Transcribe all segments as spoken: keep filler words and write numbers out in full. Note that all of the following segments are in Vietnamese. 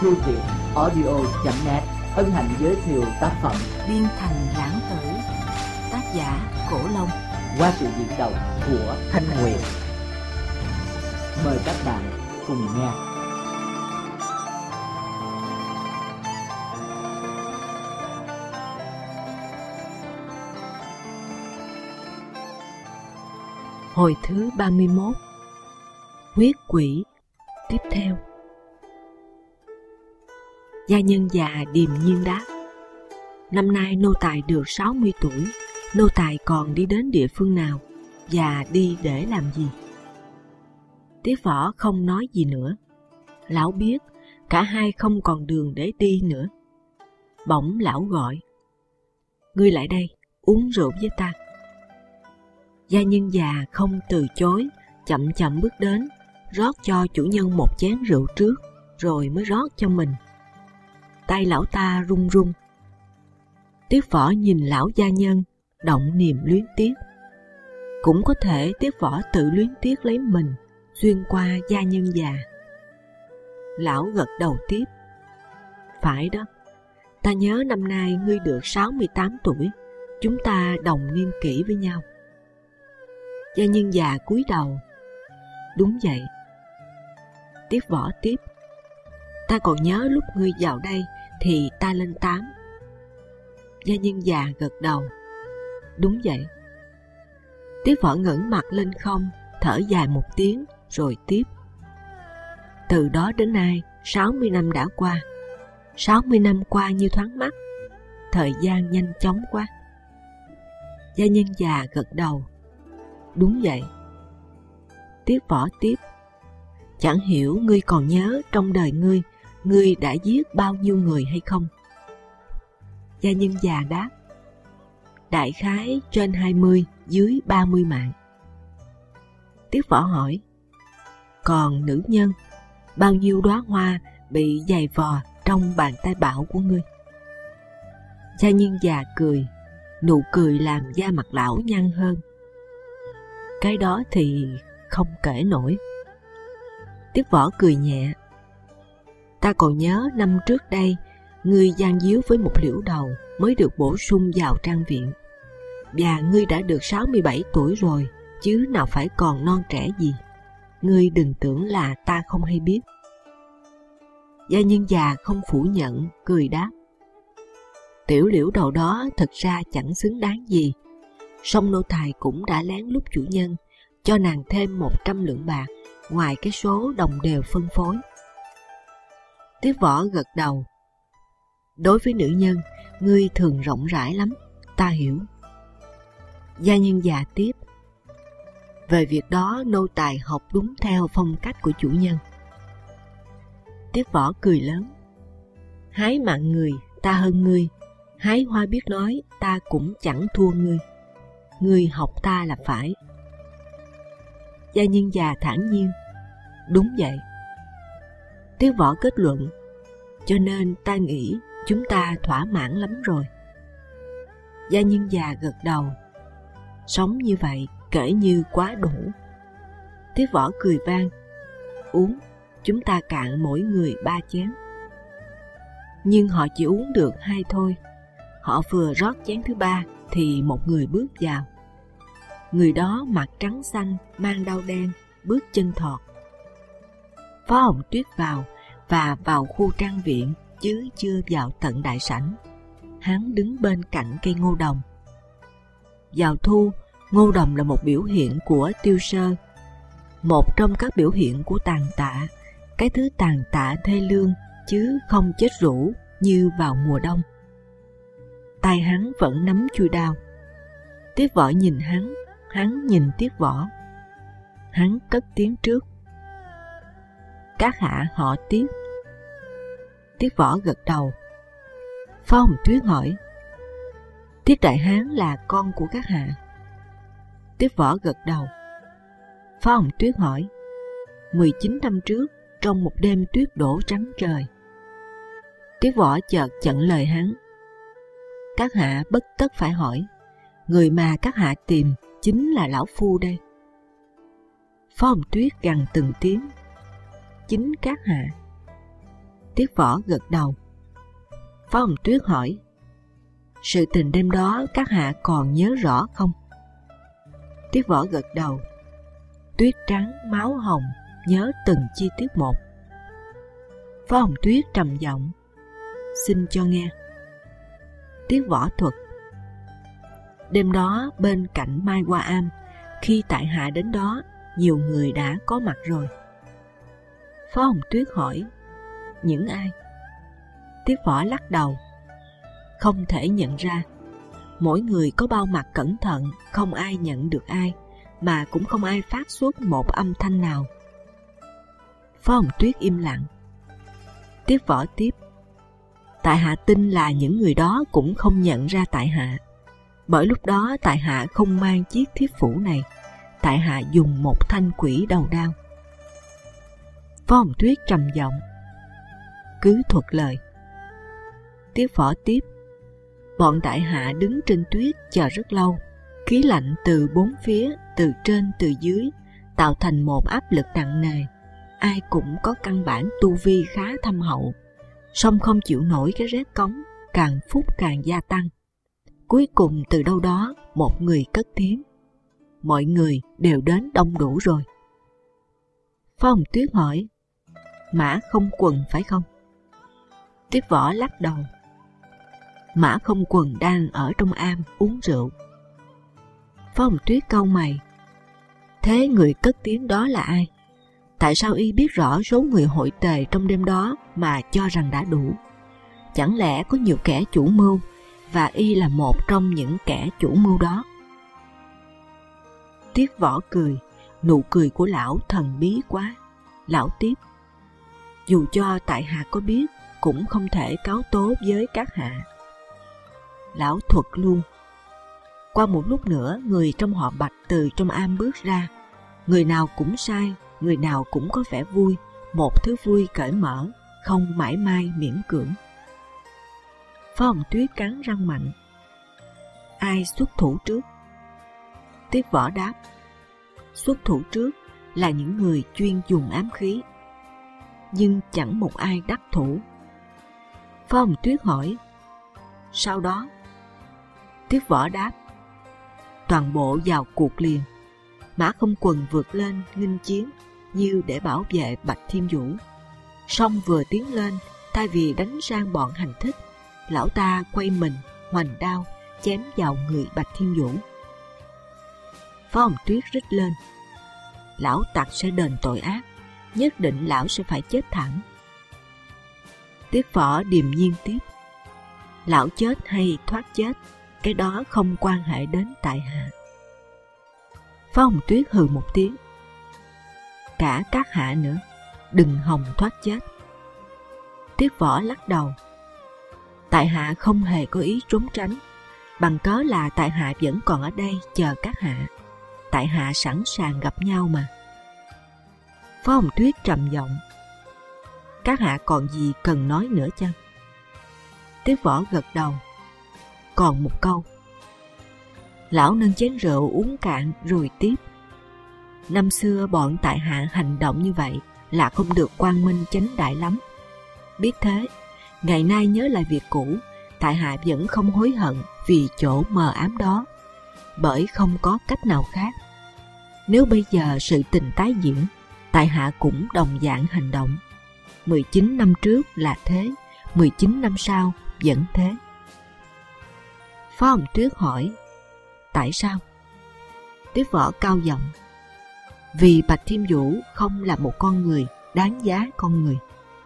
thư viện audio chấm net hân hạnh giới thiệu tác phẩm Biên Thành Lãng Tử, tác giả Cổ Long, qua sự diễn đọc của Thanh Nguyệt. Mời các bạn cùng nghe. Hồi thứ ba mươi mốt. Huyết quỷ. Tiếp theo. Gia nhân già điềm nhiên đáp: năm nay nô tài được sáu mươi tuổi, nô tài còn đi đến địa phương nào và đi để làm gì? Tiết Võ không nói gì nữa. Lão biết cả hai không còn đường để đi nữa. Bỗng lão gọi: ngươi lại đây, uống rượu với ta. Gia nhân già không từ chối, chậm chậm bước đến, rót cho chủ nhân một chén rượu trước, rồi mới rót cho mình. Tay lão ta run run. Tiết Võ nhìn lão gia nhân, động niềm luyến tiếc. Cũng có thể Tiết Võ tự luyến tiếc lấy mình, xuyên qua gia nhân già. Lão gật đầu tiếp: phải đó, ta nhớ năm nay ngươi được sáu mươi tám tuổi, chúng ta đồng niên kỷ với nhau. Gia nhân già cúi đầu: đúng vậy. Tiết Võ tiếp: ta còn nhớ lúc ngươi vào đây thì ta lên tám. Gia nhân già gật đầu: đúng vậy. Tiết Võ ngẩng mặt lên không, thở dài một tiếng rồi tiếp: từ đó đến nay sáu mươi năm đã qua. Sáu mươi năm qua như thoáng mắt, thời gian nhanh chóng quá. Gia nhân già gật đầu: đúng vậy. Tiết Võ tiếp: chẳng hiểu ngươi còn nhớ trong đời ngươi, ngươi đã giết bao nhiêu người hay không? Gia nhân già đáp: đại khái trên hai mươi, dưới ba mươi mạng. Tiết Võ hỏi: còn nữ nhân, bao nhiêu đóa hoa bị giày vò trong bàn tay bạo của ngươi? Gia nhân già cười, nụ cười làm da mặt lão nhăn hơn. Cái đó thì không kể nổi. Tiết Võ cười nhẹ: ta còn nhớ năm trước đây, ngươi gian díu với một liễu đầu mới được bổ sung vào trang viện. Và ngươi đã được sáu mươi bảy tuổi rồi, chứ nào phải còn non trẻ gì. Ngươi đừng tưởng là ta không hay biết. Gia nhân già không phủ nhận, cười đáp: tiểu liễu đầu đó thật ra chẳng xứng đáng gì. Song nô tài cũng đã lén lút chủ nhân, cho nàng thêm một trăm lượng bạc, ngoài cái số đồng đều phân phối. Tiết Võ gật đầu: đối với nữ nhân, ngươi thường rộng rãi lắm, ta hiểu. Gia nhân già tiếp: về việc đó nô tài học đúng theo phong cách của chủ nhân. Tiết Võ cười lớn: hái mạng người ta hơn ngươi, hái hoa biết nói ta cũng chẳng thua ngươi. Ngươi học ta là phải. Gia nhân già thản nhiên: đúng vậy. Tiết Võ kết luận: cho nên ta nghĩ chúng ta thỏa mãn lắm rồi. Gia nhân già gật đầu: sống như vậy kể như quá đủ. Tiết Võ cười vang: uống, chúng ta cạn mỗi người ba chén. Nhưng họ chỉ uống được hai thôi. Họ vừa rót chén thứ ba thì một người bước vào. Người đó mặt trắng xanh, mang đao đen, bước chân thọt. Phó Hồng Tuyết vào, và vào khu trang viện, chứ chưa vào tận đại sảnh. Hắn đứng bên cạnh cây ngô đồng. Vào thu, ngô đồng là một biểu hiện của tiêu sơ, một trong các biểu hiện của tàn tạ, cái thứ tàn tạ thê lương chứ không chết rũ như vào mùa đông. Tay hắn vẫn nắm chuôi đao. Tiết Võ nhìn hắn, hắn nhìn Tiết Võ. Hắn cất tiếng trước: các hạ họ Tiết. Tiết Võ gật đầu. Phó Hồng Tuyết hỏi: Tiết đại hán là con của các hạ? Tiết Võ gật đầu. Phó Hồng Tuyết hỏi: mười chín năm trước, trong một đêm tuyết đổ trắng trời. Tiết Võ chợt chặn lời hắn: các hạ bất tất phải hỏi, người mà các hạ tìm chính là lão phu đây. Phó Hồng Tuyết gằn từng tiếng: chính các hạ. Tiết Võ gật đầu. Phó Hồng Tuyết hỏi, sự tình đêm đó các hạ còn nhớ rõ không? Tiết Võ gật đầu. Tuyết trắng máu hồng, nhớ từng chi tiết một. Phó Hồng Tuyết trầm giọng, xin cho nghe. Tiết Võ thuật. Đêm đó bên cạnh Mai Hoa Am, khi tại hạ đến đó, nhiều người đã có mặt rồi. Phó Hồng Tuyết hỏi, những ai? Tiết Võ lắc đầu, không thể nhận ra. Mỗi người có bao mặt cẩn thận, không ai nhận được ai, mà cũng không ai phát xuất một âm thanh nào. Phó Hồng Tuyết im lặng. Tiết Võ tiếp, tại hạ tin là những người đó cũng không nhận ra tại hạ, bởi lúc đó tại hạ không mang chiếc thiếp phủ này, tại hạ dùng một thanh quỷ đầu đao. Phó Hồng Tuyết trầm giọng, cứ thuật lời. Tiết Võ tiếp, bọn đại hạ đứng trên tuyết chờ rất lâu, khí lạnh từ bốn phía, từ trên từ dưới, tạo thành một áp lực nặng nề. Ai cũng có căn bản tu vi khá thâm hậu, song không chịu nổi cái rét cống, càng phút càng gia tăng. Cuối cùng từ đâu đó một người cất tiếng, mọi người đều đến đông đủ rồi. Phó Hồng Tuyết hỏi, Mã Không Quần phải không? Tiết Võ lắc đầu. Mã Không Quần đang ở trong am uống rượu. Phó Hồng Tuyết cau mày. Thế người cất tiếng đó là ai? Tại sao y biết rõ số người hội tề trong đêm đó mà cho rằng đã đủ? Chẳng lẽ có nhiều kẻ chủ mưu, và y là một trong những kẻ chủ mưu đó? Tiết Võ cười, nụ cười của lão thần bí quá. Lão tiếp, dù cho tại hạ có biết, cũng không thể cáo tố với các hạ. Lão thuật luôn. Qua một lúc nữa, người trong họ Bạch từ trong am bước ra. Người nào cũng sai, người nào cũng có vẻ vui, một thứ vui cởi mở, không mãi mai miễn cưỡng. Phó Hồng Tuyết cắn răng mạnh. Ai xuất thủ trước? Tiết Võ đáp, xuất thủ trước là những người chuyên dùng ám khí, nhưng chẳng một ai đắc thủ. Phó Hồng Tuyết hỏi, sau đó? Tiết Võ đáp, toàn bộ vào cuộc liền. Mã Không Quần vượt lên nghênh chiến như để bảo vệ Bạch Thiên Vũ. Song vừa tiến lên, thay vì đánh sang bọn hành thích, lão ta quay mình hoành đao chém vào người Bạch Thiên Vũ. Phó Hồng Tuyết rít lên, lão tặc sẽ đền tội ác, nhất định lão sẽ phải chết thảm. Tiết Võ điềm nhiên tiếp, lão chết hay thoát chết, cái đó không quan hệ đến tại hạ. Phó Hồng Tuyết hừ một tiếng, cả các hạ nữa, đừng hòng thoát chết. Tiết Võ lắc đầu, tại hạ không hề có ý trốn tránh, bằng cớ là tại hạ vẫn còn ở đây chờ các hạ. Tại hạ sẵn sàng gặp nhau mà. Phó Hồng Tuyết trầm giọng, các hạ còn gì cần nói nữa chăng? Tiết Võ gật đầu, còn một câu. Lão nâng chén rượu uống cạn rồi tiếp, năm xưa bọn tại hạ hành động như vậy là không được quang minh chánh đại lắm. Biết thế, ngày nay nhớ lại việc cũ, tại hạ vẫn không hối hận vì chỗ mờ ám đó, bởi không có cách nào khác. Nếu bây giờ sự tình tái diễn, tại hạ cũng đồng dạng hành động. mười chín năm trước là thế, mười chín năm sau vẫn thế. Phó Hồng Tuyết hỏi, tại sao? Tiết Võ cao giọng, vì Bạch Thiên Vũ không là một con người đáng giá con người.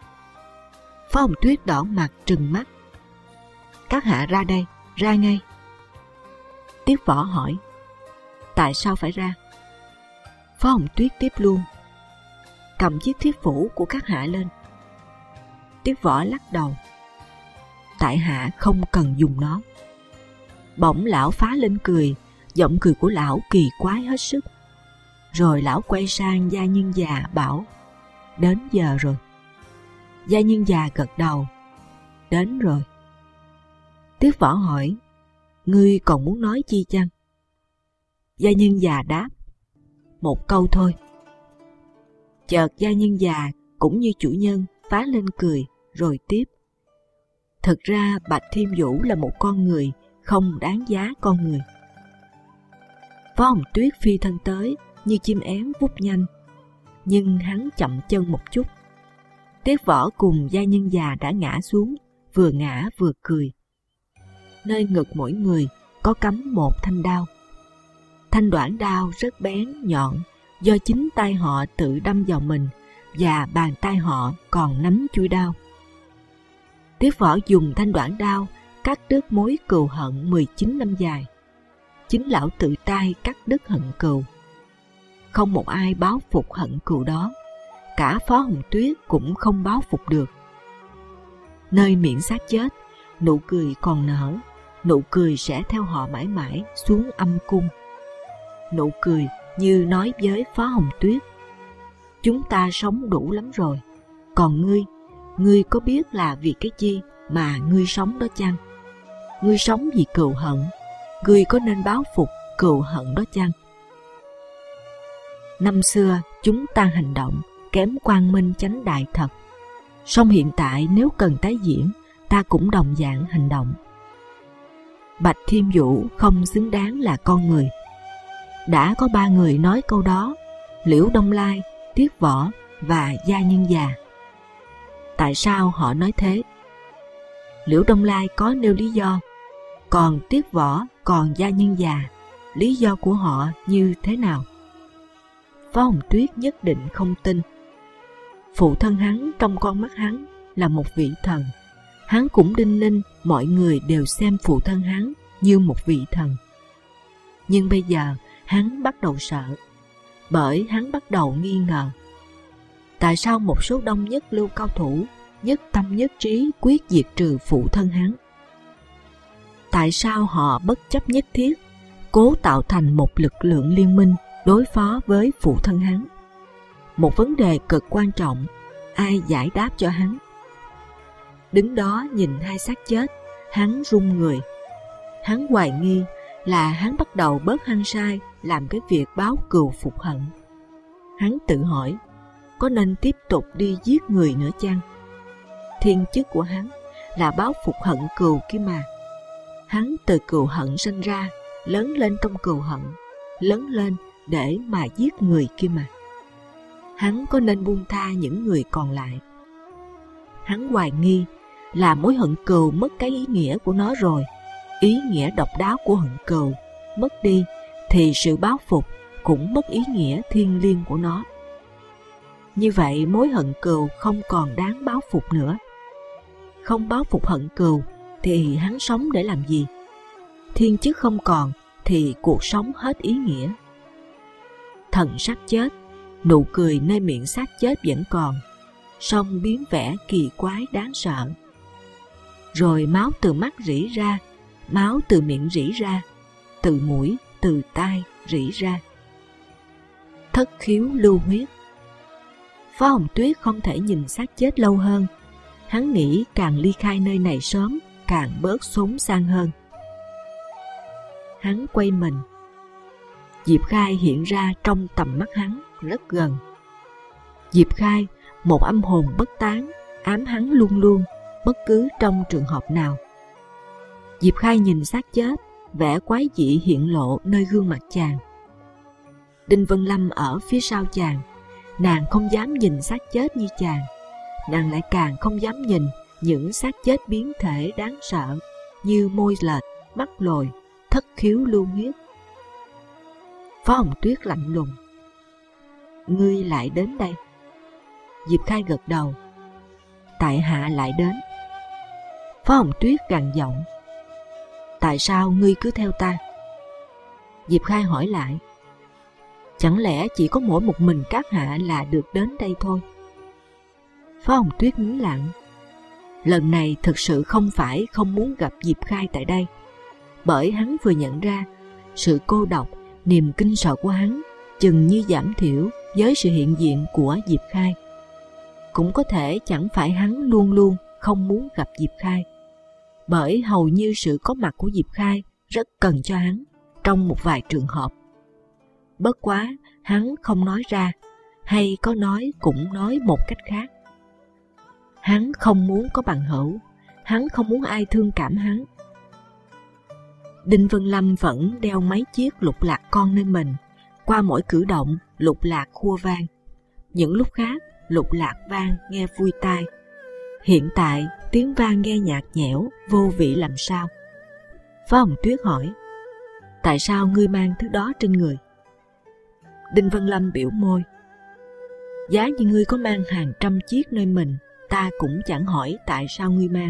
Phó Hồng Tuyết đỏ mặt trừng mắt, các hạ ra đây, ra ngay. Tiết Võ hỏi, tại sao phải ra? Phó Hồng Tuyết tiếp luôn, cầm chiếc thiếp phủ của các hạ lên. Tiết Võ lắc đầu, tại hạ không cần dùng nó. Bỗng lão phá lên cười, giọng cười của lão kỳ quái hết sức. Rồi lão quay sang gia nhân già bảo, đến giờ rồi. Gia nhân già gật đầu, đến rồi. Tiết Võ hỏi, ngươi còn muốn nói chi chăng? Gia nhân già đáp, một câu thôi. Chợt gia nhân già cũng như chủ nhân phá lên cười, rồi tiếp. Thực ra Bạch Thiên Vũ là một con người không đáng giá con người. Phó Hồng Tuyết phi thân tới như chim én vút nhanh, nhưng hắn chậm chân một chút. Tiết Võ cùng gia nhân già đã ngã xuống, vừa ngã vừa cười. Nơi ngực mỗi người có cắm một thanh đao. Thanh đoạn đao rất bén nhọn, do chính tay họ tự đâm vào mình và bàn tay họ còn nắm chuôi đao. Tiết Võ dùng thanh đoạn đao cắt đứt mối cừu hận mười chín năm dài. Chính lão tự tay cắt đứt hận cừu. Không một ai báo phục hận cừu đó, cả Phó Hồng Tuyết cũng không báo phục được. Nơi miệng xác chết, nụ cười còn nở, nụ cười sẽ theo họ mãi mãi xuống âm cung. Nụ cười như nói với Phó Hồng Tuyết: chúng ta sống đủ lắm rồi, còn ngươi, ngươi có biết là vì cái gì mà ngươi sống đó chăng? Ngươi sống vì cừu hận, ngươi có nên báo phục cừu hận đó chăng? Năm xưa chúng ta hành động kém quang minh chánh đại thật, song hiện tại nếu cần tái diễn, ta cũng đồng dạng hành động. Bạch Thiên Vũ không xứng đáng là con người. Đã có ba người nói câu đó: Liễu Đông Lai, Tiết Võ và gia nhân già. Tại sao họ nói thế? Liễu Đông Lai có nêu lý do, còn Tiết Võ, còn gia nhân già, lý do của họ như thế nào? Phó Hồng Tuyết nhất định không tin. Phụ thân hắn trong con mắt hắn là một vị thần. Hắn cũng đinh ninh mọi người đều xem phụ thân hắn như một vị thần. Nhưng bây giờ hắn bắt đầu sợ, bởi hắn bắt đầu nghi ngờ. Tại sao một số đông nhất lưu cao thủ nhất tâm nhất trí quyết diệt trừ phụ thân hắn? Tại sao họ bất chấp nhất thiết cố tạo thành một lực lượng liên minh đối phó với phụ thân hắn? Một vấn đề cực quan trọng, ai giải đáp cho hắn? Đứng đó nhìn hai xác chết, hắn run người. Hắn hoài nghi là hắn bắt đầu bớt hăng say làm cái việc báo cừu phục hận. Hắn tự hỏi, có nên tiếp tục đi giết người nữa chăng? Thiên chức của hắn là báo phục hận cừu kia mà. Hắn từ cừu hận sinh ra, lớn lên trong cừu hận, lớn lên để mà giết người kia mà. Hắn có nên buông tha những người còn lại? Hắn hoài nghi là mối hận cừu mất cái ý nghĩa của nó rồi. Ý nghĩa độc đáo của hận cừu mất đi thì sự báo phục cũng mất ý nghĩa thiêng liêng của nó. Như vậy mối hận cừu không còn đáng báo phục nữa. Không báo phục hận cừu thì hắn sống để làm gì? Thiên chức không còn thì cuộc sống hết ý nghĩa. Thần sắc chết, nụ cười nơi miệng xác chết vẫn còn, song biến vẻ kỳ quái đáng sợ. Rồi máu từ mắt rỉ ra, máu từ miệng rỉ ra, từ mũi, từ tai rỉ ra. Thất khiếu lưu huyết. Phó Hồng Tuyết không thể nhìn xác chết lâu hơn. Hắn nghĩ càng ly khai nơi này sớm, càng bớt xốn sang hơn. Hắn quay mình. Diệp Khai hiện ra trong tầm mắt hắn rất gần. Diệp Khai, một âm hồn bất tán, ám hắn luôn luôn, bất cứ trong trường hợp nào. Diệp Khai nhìn xác chết, vẻ quái dị hiện lộ nơi gương mặt chàng. Đinh Vân Lâm ở phía sau chàng, nàng không dám nhìn xác chết như chàng. Nàng lại càng không dám nhìn những xác chết biến thể đáng sợ như môi lệch, mắt lồi, thất khiếu lưu huyết. Phó Hồng Tuyết lạnh lùng. Ngươi lại đến đây? Diệp Khai gật đầu. Tại hạ lại đến. Phó Hồng Tuyết gằn giọng. Tại sao ngươi cứ theo ta? Diệp Khai hỏi lại. Chẳng lẽ chỉ có mỗi một mình các hạ là được đến đây thôi? Phó Hồng Tuyết nín lặng. Lần này thực sự không phải không muốn gặp Diệp Khai tại đây, bởi hắn vừa nhận ra sự cô độc, niềm kinh sợ của hắn chừng như giảm thiểu với sự hiện diện của Diệp Khai. Cũng có thể chẳng phải hắn luôn luôn không muốn gặp Diệp Khai, bởi hầu như sự có mặt của Diệp Khai rất cần cho hắn trong một vài trường hợp. Bất quá hắn không nói ra, hay có nói cũng nói một cách khác. Hắn không muốn có bằng hữu, hắn không muốn ai thương cảm hắn. Đinh Vân Lâm vẫn đeo mấy chiếc lục lạc con nơi mình, qua mỗi cử động lục lạc khua vang. Những lúc khác lục lạc vang nghe vui tai. Hiện tại tiếng vang nghe nhạt nhẽo, vô vị làm sao. Phó Hồng Tuyết hỏi, tại sao ngươi mang thứ đó trên người? Đinh Vân Lâm biểu môi, giá như ngươi có mang hàng trăm chiếc nơi mình, ta cũng chẳng hỏi tại sao ngươi mang.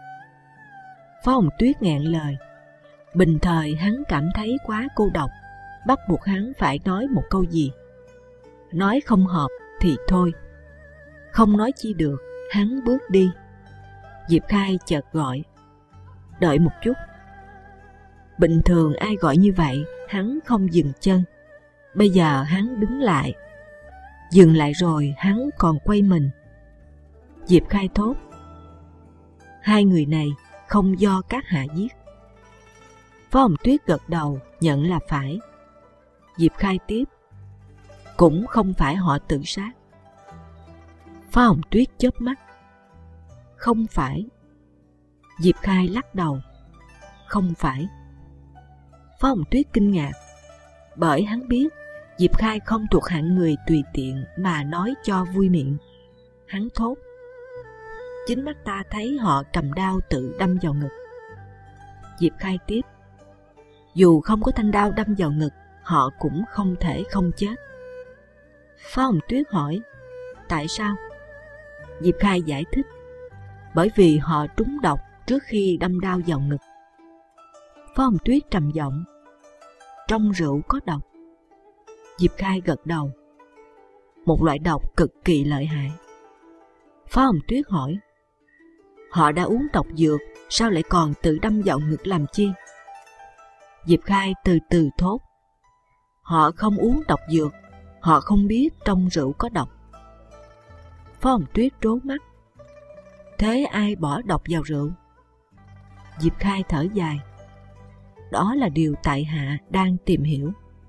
Phó Hồng Tuyết nghẹn lời. Bình thời hắn cảm thấy quá cô độc, bắt buộc hắn phải nói một câu gì. Nói không hợp thì thôi. Không nói chi được, hắn bước đi. Diệp Khai chợt gọi, đợi một chút. Bình thường ai gọi như vậy, hắn không dừng chân. Bây giờ hắn đứng lại. Dừng lại rồi hắn còn quay mình. Diệp Khai thốt, hai người này không do các hạ giết. Phó Hồng Tuyết gật đầu nhận là phải. Diệp Khai tiếp, cũng không phải họ tự sát. Phó Hồng Tuyết chớp mắt, không phải. Diệp Khai lắc đầu, không phải. Phó Hồng Tuyết kinh ngạc, bởi hắn biết Diệp Khai không thuộc hạng người tùy tiện mà nói cho vui miệng. Hắn thốt, chính mắt ta thấy họ cầm đao tự đâm vào ngực. Diệp Khai tiếp, dù không có thanh đao đâm vào ngực, họ cũng không thể không chết. Phó Hồng Tuyết hỏi, tại sao? Diệp Khai giải thích, bởi vì họ trúng độc trước khi đâm đao vào ngực. Phó Hồng Tuyết trầm giọng, trong rượu có độc. Diệp Khai gật đầu, một loại độc cực kỳ lợi hại. Phó Hồng Tuyết hỏi, họ đã uống độc dược, sao lại còn tự đâm vào ngực làm chi? Diệp Khai từ từ thốt, họ không uống độc dược, họ không biết trong rượu có độc. Phó Hồng Tuyết trố mắt, thế ai bỏ độc vào rượu? Diệp Khai thở dài, đó là điều tại hạ đang tìm hiểu.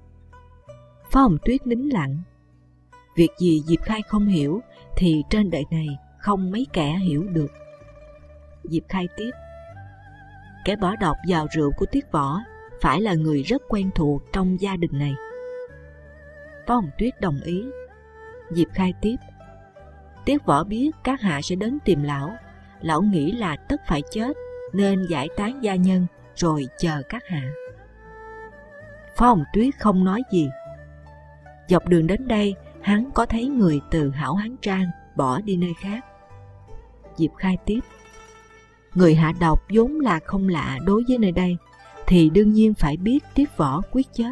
Phó Hồng Tuyết nín lặng. Việc gì Diệp Khai không hiểu thì trên đời này không mấy kẻ hiểu được. Diệp Khai tiếp, kẻ bỏ độc vào rượu của Tiết Võ phải là người rất quen thuộc trong gia đình này. Phó Hồng Tuyết đồng ý. Diệp Khai tiếp, Tiết Võ biết các hạ sẽ đến tìm lão, lão nghĩ là tất phải chết nên giải tán gia nhân rồi chờ các hạ. Phó Hồng Tuyết không nói gì. Dọc đường đến đây, hắn có thấy người từ Hảo Hán Trang bỏ đi nơi khác. Diệp Khai tiếp, người hạ độc vốn là không lạ đối với nơi đây, thì đương nhiên phải biết Tiết Võ quyết chết.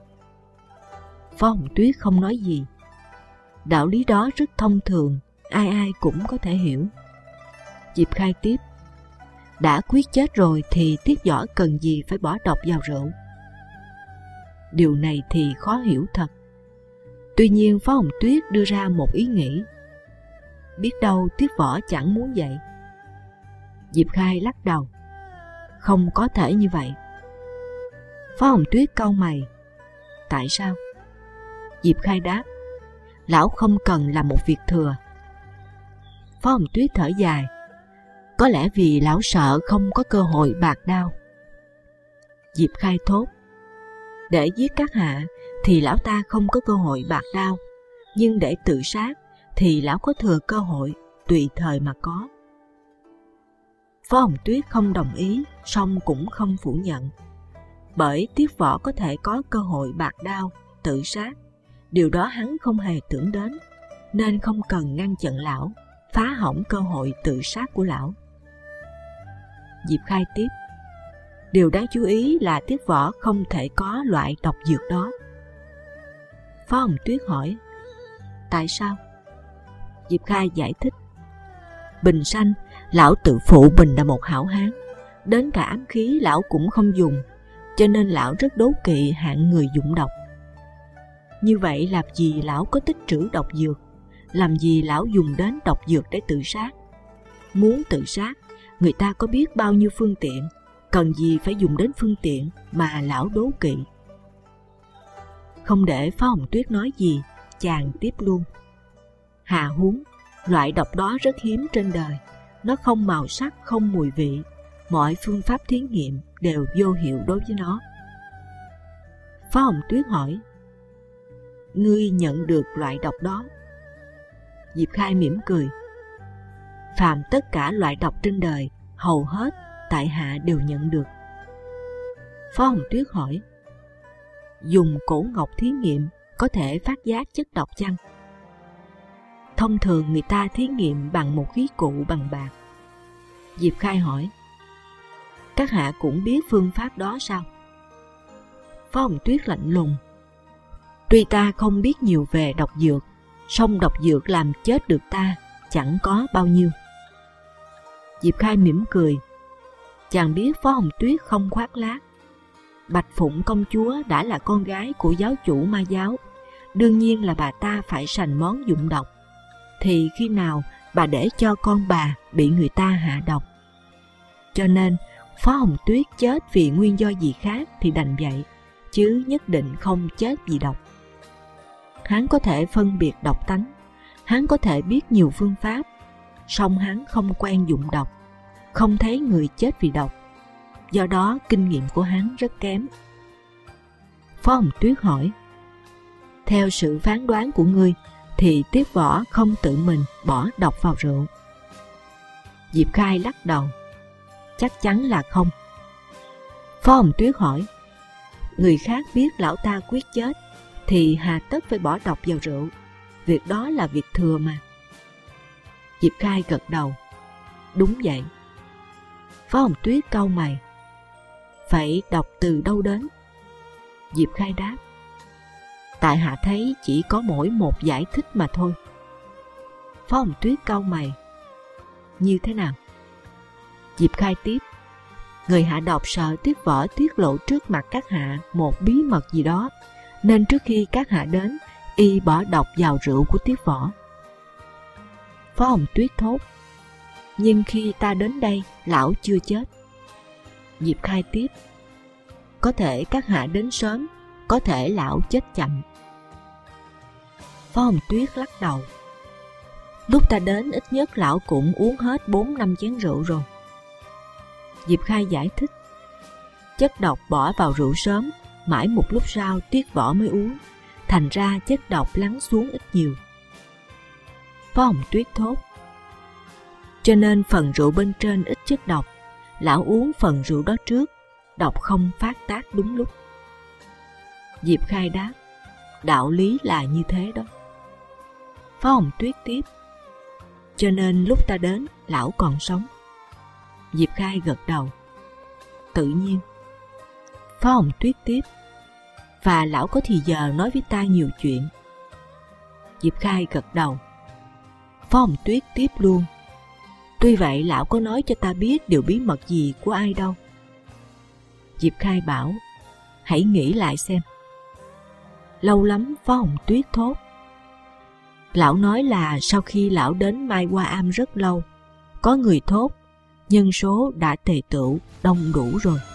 Phó Hồng Tuyết không nói gì. Đạo lý đó rất thông thường, ai ai cũng có thể hiểu. Diệp Khai tiếp, đã quyết chết rồi thì Tiết Võ cần gì phải bỏ độc vào rượu? Điều này thì khó hiểu thật. Tuy nhiên Phó Hồng Tuyết đưa ra một ý nghĩ, biết đâu Tiết Võ chẳng muốn vậy. Diệp Khai lắc đầu, không có thể như vậy. Phó Hồng Tuyết cau mày, tại sao? Diệp Khai đáp, lão không cần làm một việc thừa. Phó Hồng Tuyết thở dài, có lẽ vì lão sợ không có cơ hội bạc đao. Diệp Khai thốt, để giết các hạ thì lão ta không có cơ hội bạc đao, nhưng để tự sát thì lão có thừa cơ hội, tùy thời mà có. Phó Hồng Tuyết không đồng ý, song cũng không phủ nhận. Bởi Tiết Võ có thể có cơ hội bạc đao, tự sát, điều đó hắn không hề tưởng đến, nên không cần ngăn chặn lão, phá hỏng cơ hội tự sát của lão. Diệp Khai tiếp, điều đáng chú ý là Tiết Võ không thể có loại độc dược đó. Phó Hồng Tuyết hỏi, tại sao? Diệp Khai giải thích, bình sanh, lão tự phụ mình là một hảo hán, đến cả ám khí lão cũng không dùng, cho nên lão rất đố kỵ hạng người dụng độc. Như vậy làm gì lão có tích trữ độc dược, làm gì lão dùng đến độc dược để tự sát? Muốn tự sát, người ta có biết bao nhiêu phương tiện, cần gì phải dùng đến phương tiện mà lão đố kỵ. Không để Phó Hồng Tuyết nói gì, chàng tiếp luôn, hà huống, Loại độc đó rất hiếm trên đời. Nó không màu sắc, không mùi vị. Mọi phương pháp thí nghiệm đều vô hiệu đối với nó. Phó Hồng Tuyết hỏi: ngươi nhận được loại độc đó? Diệp Khai mỉm cười: phàm tất cả loại độc trên đời, hầu hết tại hạ đều nhận được. Phó Hồng Tuyết hỏi: dùng cổ ngọc thí nghiệm có thể phát giác chất độc chăng? Thông thường người ta thí nghiệm bằng một khí cụ bằng bạc. Diệp Khai hỏi: các hạ cũng biết phương pháp đó sao? Phó Hồng Tuyết lạnh lùng: tuy ta không biết nhiều về độc dược, song độc dược làm chết được ta chẳng có bao nhiêu. Diệp Khai mỉm cười. Chàng biết Phó Hồng Tuyết không khoác lác. Bạch Phụng công chúa đã là con gái của giáo chủ Ma giáo, đương nhiên là bà ta phải sành món dụng độc. Thì khi nào bà để cho con bà bị người ta hạ độc? Cho nên Phó Hồng Tuyết chết vì nguyên do gì khác thì đành vậy, chứ nhất định không chết vì độc. Hắn có thể phân biệt độc tánh, hắn có thể biết nhiều phương pháp, song hắn không quen dụng độc, không thấy người chết vì độc. Do đó kinh nghiệm của hắn rất kém. Phó Hồng Tuyết hỏi: theo sự phán đoán của ngươi thì Tiết Võ không tự mình bỏ độc vào rượu? Diệp Khai lắc đầu: chắc chắn là không. Phó Hồng Tuyết hỏi: người khác biết lão ta quyết chết thì hà tất phải bỏ độc vào rượu? Việc đó là việc thừa mà. Diệp Khai gật đầu: đúng vậy. Phó Hồng Tuyết cau mày: vậy độc từ đâu đến? Diệp Khai đáp: tại hạ thấy chỉ có mỗi một giải thích mà thôi. Phó Hồng Tuyết cau mày: như thế nào? Diệp Khai tiếp: người hạ độc sợ Tiết Võ tiết lộ trước mặt các hạ một bí mật gì đó, nên trước khi các hạ đến, y bỏ độc vào rượu của Tiết Võ. Phó Hồng Tuyết thốt: nhưng khi ta đến đây, lão chưa chết. Diệp Khai tiếp: có thể các hạ đến sớm, có thể lão chết chậm. Phó Hồng Tuyết lắc đầu: lúc ta đến ít nhất lão cũng uống hết bốn năm chén rượu rồi. Diệp Khai giải thích: chất độc bỏ vào rượu sớm, mãi một lúc sau Tiết Võ mới uống, thành ra chất độc lắng xuống ít nhiều. Phó Hồng Tuyết thốt: cho nên phần rượu bên trên ít chất độc, lão uống phần rượu đó trước, độc không phát tác đúng lúc. Diệp Khai đáp: đạo lý là như thế đó. Phó Hồng Tuyết tiếp: cho nên lúc ta đến, lão còn sống. Diệp Khai gật đầu: tự nhiên. Phó Hồng Tuyết tiếp: và lão có thì giờ nói với ta nhiều chuyện. Diệp Khai gật đầu. Phó Hồng Tuyết tiếp luôn: tuy vậy lão có nói cho ta biết điều bí mật gì của ai đâu. Diệp Khai bảo: hãy nghĩ lại xem. Lâu lắm Phó Hồng Tuyết thốt: lão nói là sau khi lão đến Mai Hoa Am rất lâu, có người thốt nhân số đã tề tựu đông đủ rồi.